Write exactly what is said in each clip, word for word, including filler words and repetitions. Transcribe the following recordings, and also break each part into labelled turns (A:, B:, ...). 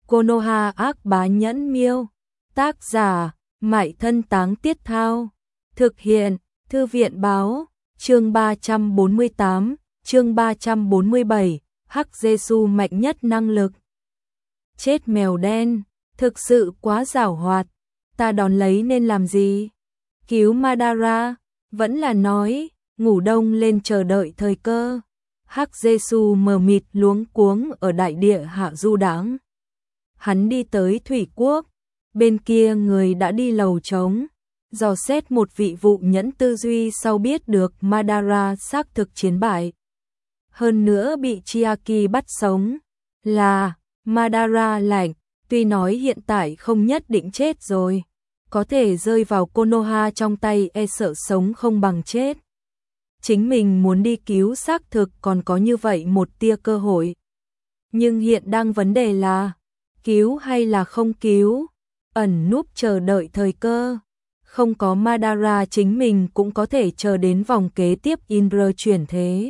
A: Konoha ác bá nhẫn miêu. Tác giả, Mại Thân Táng Tiết Thao. Thực hiện, Thư viện Báo. Chương ba trăm bốn mươi tám, chương ba trăm bốn mươi bảy, Hắc Jesu mạnh nhất năng lực. Chết mèo đen, thực sự quá giảo hoạt. Ta đón lấy nên làm gì? Cứu Madara, vẫn là nói, ngủ đông lên chờ đợi thời cơ. Hắc Jesu mờ mịt luống cuống ở đại địa hạ du đãng. Hắn đi tới Thủy Quốc, bên kia người đã đi lầu trống, dò xét một vị vụ nhẫn tư duy sau biết được Madara xác thực chiến bại. Hơn nữa bị Chiaki bắt sống, là Madara lạnh, tuy nói hiện tại không nhất định chết rồi, có thể rơi vào Konoha trong tay e sợ sống không bằng chết. Chính mình muốn đi cứu xác thực còn có như vậy một tia cơ hội. Nhưng hiện đang vấn đề là, cứu hay là không cứu, ẩn núp chờ đợi thời cơ. Không có Madara chính mình cũng có thể chờ đến vòng kế tiếp Indra chuyển thế.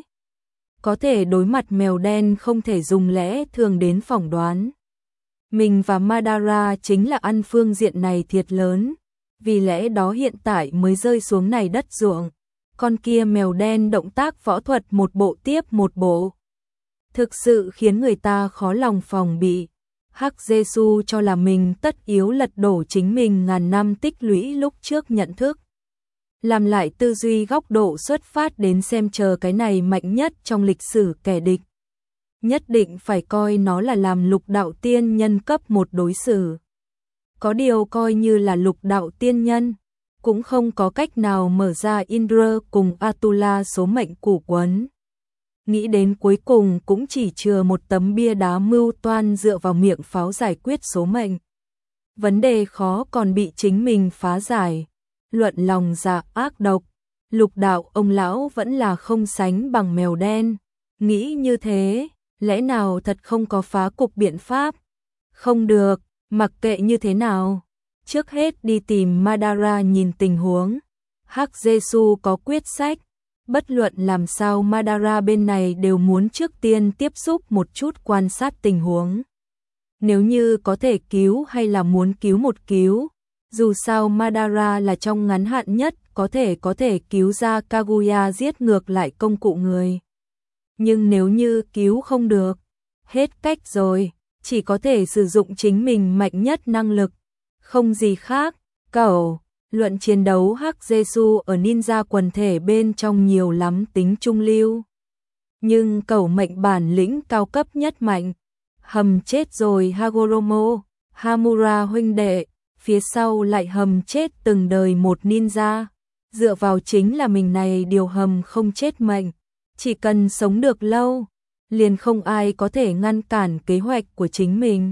A: Có thể đối mặt mèo đen không thể dùng lẽ thường đến phỏng đoán. Mình và Madara chính là ăn phương diện này thiệt lớn, vì lẽ đó hiện tại mới rơi xuống này đất ruộng. Con kia mèo đen động tác võ thuật một bộ tiếp một bộ, thực sự khiến người ta khó lòng phòng bị. Hắc Jesu cho là mình tất yếu lật đổ chính mình ngàn năm tích lũy lúc trước nhận thức. Làm lại tư duy góc độ xuất phát đến xem chờ cái này mạnh nhất trong lịch sử kẻ địch. Nhất định phải coi nó là làm lục đạo tiên nhân cấp một đối xử. Có điều coi như là lục đạo tiên nhân, cũng không có cách nào mở ra Indra cùng Atula số mệnh củ quấn. Nghĩ đến cuối cùng cũng chỉ chừa một tấm bia đá mưu toan dựa vào miệng pháo giải quyết số mệnh. Vấn đề khó còn bị chính mình phá giải. Luận lòng dạ ác độc, lục đạo ông lão vẫn là không sánh bằng mèo đen. Nghĩ như thế, lẽ nào thật không có phá cục biện pháp? Không được, mặc kệ như thế nào. Trước hết đi tìm Madara nhìn tình huống. Hắc Jesu có quyết sách. Bất luận làm sao Madara bên này đều muốn trước tiên tiếp xúc một chút quan sát tình huống. Nếu như có thể cứu hay là muốn cứu một cứu. Dù sao Madara là trong ngắn hạn nhất có thể có thể cứu ra Kaguya giết ngược lại công cụ người. Nhưng nếu như cứu không được, hết cách rồi, chỉ có thể sử dụng chính mình mạnh nhất năng lực. Không gì khác, cẩu. Luận chiến đấu Hắc Jesu ở ninja quần thể bên trong nhiều lắm tính trung lưu. Nhưng cẩu mệnh bản lĩnh cao cấp nhất mạnh. Hầm chết rồi Hagoromo, Hamura huynh đệ, phía sau lại hầm chết từng đời một ninja. Dựa vào chính là mình này điều hầm không chết mệnh. Chỉ cần sống được lâu, liền không ai có thể ngăn cản kế hoạch của chính mình.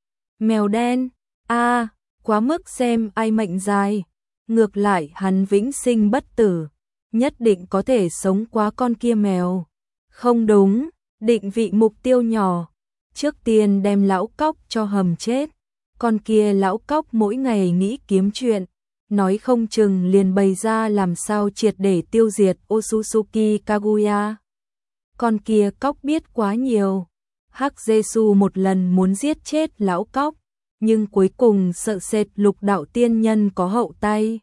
A: Mèo đen, a à, quá mức xem ai mệnh dài. Ngược lại hắn vĩnh sinh bất tử, nhất định có thể sống qua con kia mèo. Không đúng, định vị mục tiêu nhỏ. Trước tiên đem lão cóc cho hầm chết. Con kia lão cóc mỗi ngày nghĩ kiếm chuyện, nói không chừng liền bày ra làm sao triệt để tiêu diệt Otsutsuki Kaguya. Con kia cóc biết quá nhiều. Hắc Jesu một lần muốn giết chết lão cóc, nhưng cuối cùng sợ sệt lục đạo tiên nhân có hậu tay.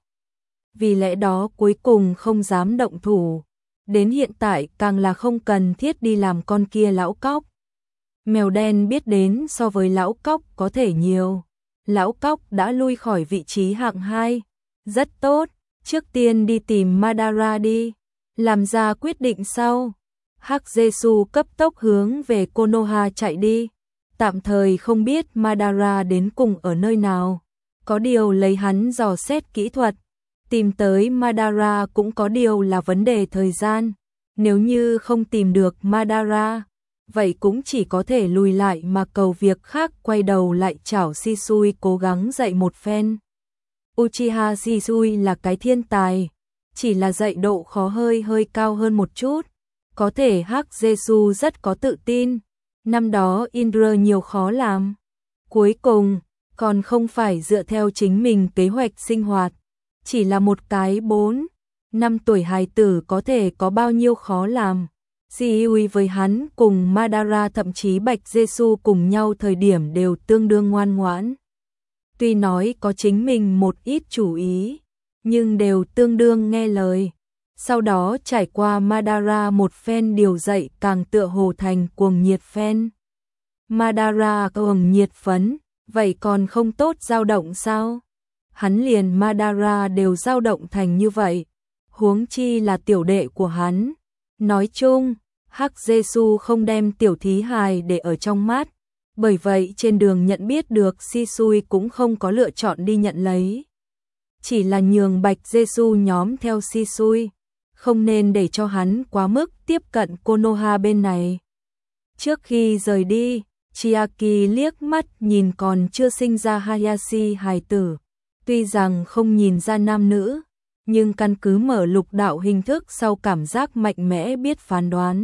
A: Vì lẽ đó cuối cùng không dám động thủ. Đến hiện tại càng là không cần thiết đi làm con kia lão cóc. Mèo đen biết đến so với lão cóc có thể nhiều. Lão cóc đã lui khỏi vị trí hạng hai. Rất tốt, trước tiên đi tìm Madara đi. Làm ra quyết định sau. Hắc Jesu cấp tốc hướng về Konoha chạy đi. Tạm thời không biết Madara đến cùng ở nơi nào. Có điều lấy hắn dò xét kỹ thuật, tìm tới Madara cũng có điều là vấn đề thời gian. Nếu như không tìm được Madara, vậy cũng chỉ có thể lùi lại mà cầu việc khác, quay đầu lại chảo Shisui cố gắng dạy một phen. Uchiha Shisui là cái thiên tài, chỉ là dạy độ khó hơi hơi cao hơn một chút. Có thể Hắc Jesu rất có tự tin. Năm đó Indra nhiều khó làm. Cuối cùng, còn không phải dựa theo chính mình kế hoạch sinh hoạt. Chỉ là một cái bốn, năm tuổi hài tử có thể có bao nhiêu khó làm. Shisui với hắn cùng Madara thậm chí Bạch Jesu cùng nhau thời điểm đều tương đương ngoan ngoãn. Tuy nói có chính mình một ít chủ ý, nhưng đều tương đương nghe lời. Sau đó trải qua Madara một phen điều dạy càng tựa hồ thành cuồng nhiệt phen. Madara cuồng nhiệt phấn, vậy còn không tốt dao động sao? Hắn liền Madara đều dao động thành như vậy, huống chi là tiểu đệ của hắn. Nói chung, Hắc Jesu không đem tiểu thí hài để ở trong mắt, bởi vậy trên đường nhận biết được Shisui cũng không có lựa chọn đi nhận lấy. Chỉ là nhường Bạch Jesu nhóm theo Shisui, không nên để cho hắn quá mức tiếp cận Konoha bên này. Trước khi rời đi, Chiaki liếc mắt nhìn còn chưa sinh ra Hayashi hài tử. Tuy rằng không nhìn ra nam nữ, nhưng căn cứ mở lục đạo hình thức sau cảm giác mạnh mẽ biết phán đoán.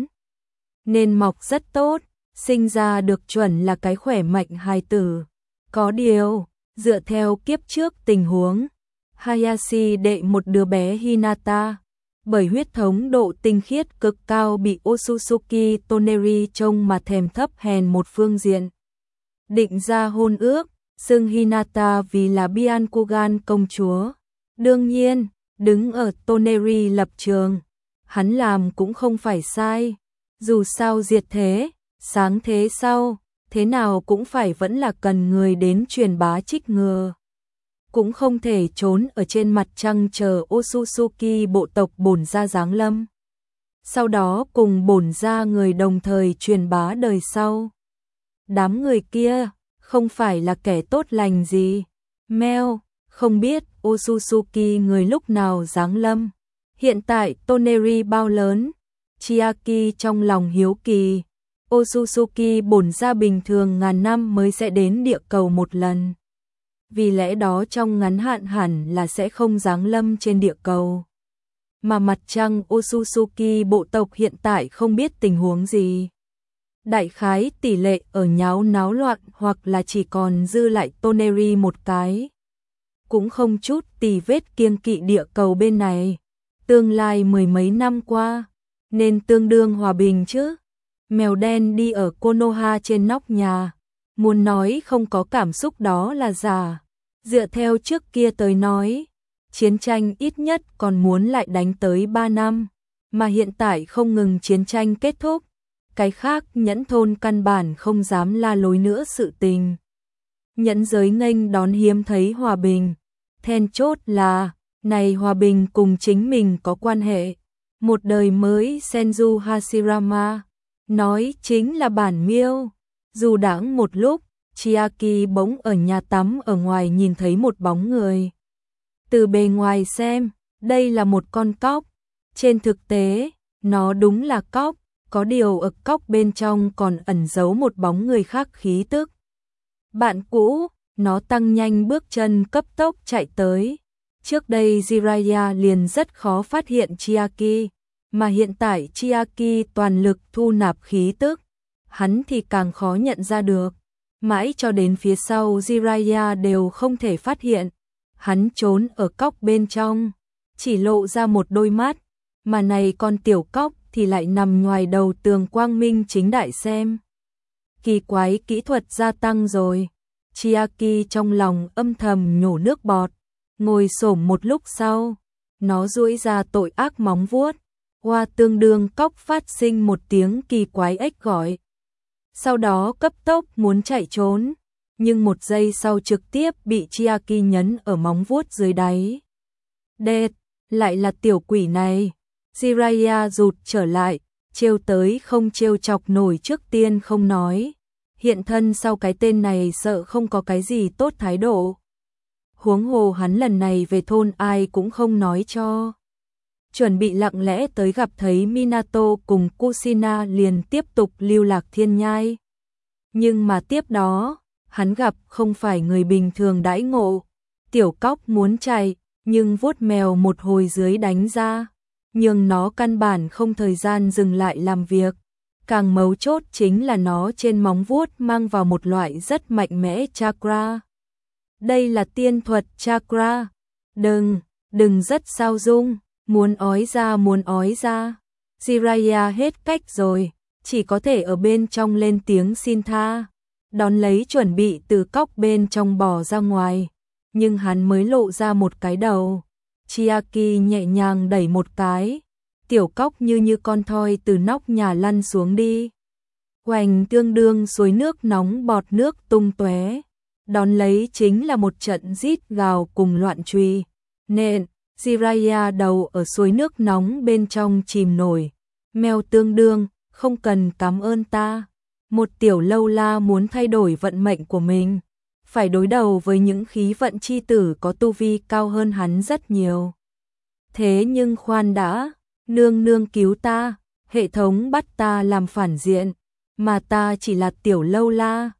A: Nên mọc rất tốt, sinh ra được chuẩn là cái khỏe mạnh hài tử. Có điều, dựa theo kiếp trước tình huống, Hayashi đệ một đứa bé Hinata, bởi huyết thống độ tinh khiết cực cao bị Otsutsuki Toneri trông mà thèm thấp hèn một phương diện. Định ra hôn ước, xưng Hinata vì là Byakugan công chúa. Đương nhiên, đứng ở Toneri lập trường, hắn làm cũng không phải sai. Dù sao diệt thế, sáng thế sau, thế nào cũng phải vẫn là cần người đến truyền bá trích ngừa. Cũng không thể trốn ở trên mặt trăng chờ Otsutsuki bộ tộc bổn gia giáng lâm. Sau đó cùng bổn gia người đồng thời truyền bá đời sau. Đám người kia không phải là kẻ tốt lành gì. Meo, không biết Otsutsuki người lúc nào giáng lâm. Hiện tại Toneri bao lớn? Chiaki trong lòng hiếu kỳ. Otsutsuki bổn gia bình thường ngàn năm mới sẽ đến địa cầu một lần. Vì lẽ đó trong ngắn hạn hẳn là sẽ không giáng lâm trên địa cầu. Mà mặt trăng Otsutsuki bộ tộc hiện tại không biết tình huống gì. Đại khái tỷ lệ ở nháo náo loạn hoặc là chỉ còn dư lại Toneri một cái. Cũng không chút tì vết kiêng kỵ địa cầu bên này. Tương lai mười mấy năm qua, nên tương đương hòa bình chứ. Mèo đen đi ở Konoha trên nóc nhà. Muốn nói không có cảm xúc đó là giả. Dựa theo trước kia tới nói, chiến tranh ít nhất còn muốn lại đánh tới ba năm. Mà hiện tại không ngừng chiến tranh kết thúc. Cái khác nhẫn thôn căn bản không dám la lối nữa sự tình. Nhẫn giới nghênh đón hiếm thấy hòa bình. Then chốt là, này hòa bình cùng chính mình có quan hệ. Một đời mới Senju Hashirama, nói chính là bản miêu. Dù đãng một lúc, Chiaki bỗng ở nhà tắm ở ngoài nhìn thấy một bóng người. Từ bề ngoài xem, đây là một con cóc. Trên thực tế, nó đúng là cóc, có điều ở cóc bên trong còn ẩn giấu một bóng người khác khí tức. Bạn cũ, nó tăng nhanh bước chân cấp tốc chạy tới. Trước đây Jiraiya liền rất khó phát hiện Chiaki, mà hiện tại Chiaki toàn lực thu nạp khí tức, hắn thì càng khó nhận ra được. Mãi cho đến phía sau Jiraiya đều không thể phát hiện. Hắn trốn ở cóc bên trong, chỉ lộ ra một đôi mắt, mà này con tiểu cóc thì lại nằm ngoài đầu tường quang minh chính đại xem. Kỳ quái kỹ thuật gia tăng rồi. Chiaki trong lòng âm thầm nhổ nước bọt, ngồi xổm một lúc sau, nó duỗi ra tội ác móng vuốt, hoa tương đương cóc phát sinh một tiếng kỳ quái ếch gọi. Sau đó cấp tốc muốn chạy trốn, nhưng một giây sau trực tiếp bị Chiaki nhấn ở móng vuốt dưới đáy. Đệt, lại là tiểu quỷ này. Jiraiya rụt trở lại, trêu tới không trêu chọc nổi trước tiên không nói. Hiện thân sau cái tên này sợ không có cái gì tốt thái độ. Huống hồ hắn lần này về thôn ai cũng không nói cho. Chuẩn bị lặng lẽ tới gặp thấy Minato cùng Kushina liền tiếp tục lưu lạc thiên nhai. Nhưng mà tiếp đó, hắn gặp không phải người bình thường đãi ngộ. Tiểu cóc muốn chạy, nhưng vuốt mèo một hồi dưới đánh ra. Nhưng nó căn bản không thời gian dừng lại làm việc. Càng mấu chốt chính là nó trên móng vuốt mang vào một loại rất mạnh mẽ chakra. Đây là tiên thuật chakra. Đừng, đừng rất sao dung, muốn ói ra muốn ói ra. Jiraiya hết cách rồi, chỉ có thể ở bên trong lên tiếng xin tha, đón lấy chuẩn bị từ cốc bên trong bò ra ngoài, nhưng hắn mới lộ ra một cái đầu. Chiaki nhẹ nhàng đẩy một cái, tiểu cốc như như con thoi từ nóc nhà lăn xuống đi. Oành, tương đương suối nước nóng bọt nước tung tóe, đón lấy chính là một trận rít gào cùng loạn truy. Nện, Jiraiya đầu ở suối nước nóng bên trong chìm nổi. Mèo tương đương, không cần cảm ơn ta. Một tiểu lâu la muốn thay đổi vận mệnh của mình, phải đối đầu với những khí vận chi tử có tu vi cao hơn hắn rất nhiều. Thế nhưng khoan đã, nương nương cứu ta, hệ thống bắt ta làm phản diện, mà ta chỉ là tiểu lâu la,